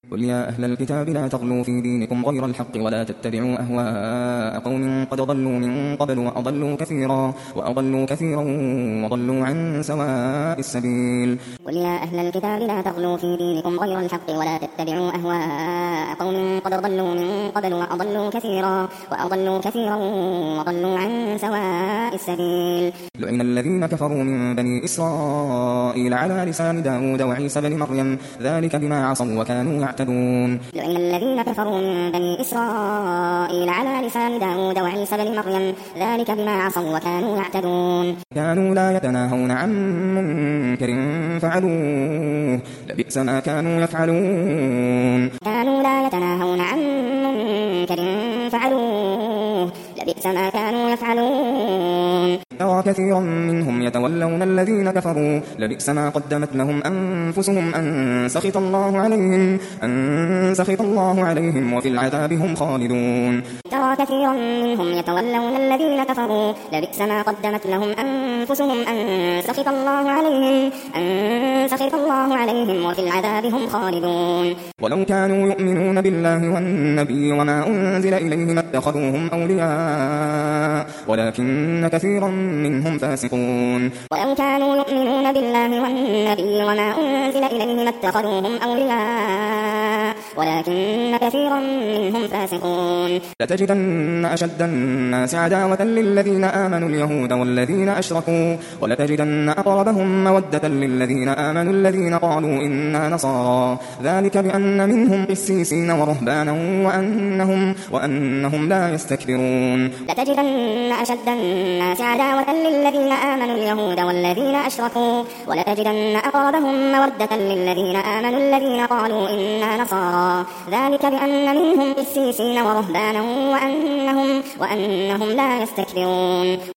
قل يا أهل الكتاب لا تغلوا في دينكم غير الحق ولا تتبعوا أهواء قوم قد ضلوا من قبل وأضلوا كثيرا وضلوا عن سواء السبيل. قل يا أهل الكتاب لا تغلوا في دينكم غير الحق ولا تتبعوا أهواء قوم قد ضلوا من قبل وأضلوا كثيرا وضلوا عن سواء السبيل. لعن الذين كفروا من بني إسرائيل على لسان داود وعيسى بن مريم ذلك بما عصوا وكانوا يعتدون. لعن الذين كفروا من بني إسرائيل على لسان داود وعيسى بن مريم ذلك بما عصوا وكانوا يعتدون. كانوا لا يتناهون عن منكر فعلوه لبئس ما كانوا يفعلون. كانوا لا يتناهون عن منكر فعلوه لبئس ما كانوا يفعلون. ترى كثيرا منهم يتولون الذين كفروا لبئس ما قدمت لهم أنفسهم أن سخط الله عليهم وفي العذاب هم خالدون. ترى كثيرا منهم يتولون الذين كفروا لبئس ما قدمت لهم أنفسهم أن سخط الله عليهم وفي العذاب هم خالدون. ولو كانوا يؤمنون بالله والنبي وما أنزل إليهم اتخذوهم أولياء ولكن كثيرا منهم فاسقون. ولو كانوا يؤمنون بالله والنبي وما أنزل إليهم اتخذوهم أولياء ولكن كثيرا منهم فاسقون. لتجدن أشد الناس عداوة للذين آمنوا اليهود والذين أشركوا ولتجدن أقربهم مودة للذين آمنوا الذين قالوا إنا نصارى ذلك بأن منهم قسيسين ورهبانا وأنهم لا يستكبرون. لتجدن أشد الناس عداوة للذين آمنوا اليهود والذين أشركوا ولتجدن أقربهم مودة للذين آمنوا الذين قالوا إنا نصارى ذلك بأن منهم قسيسين ورهبانا وأنهم لا يستكبرون.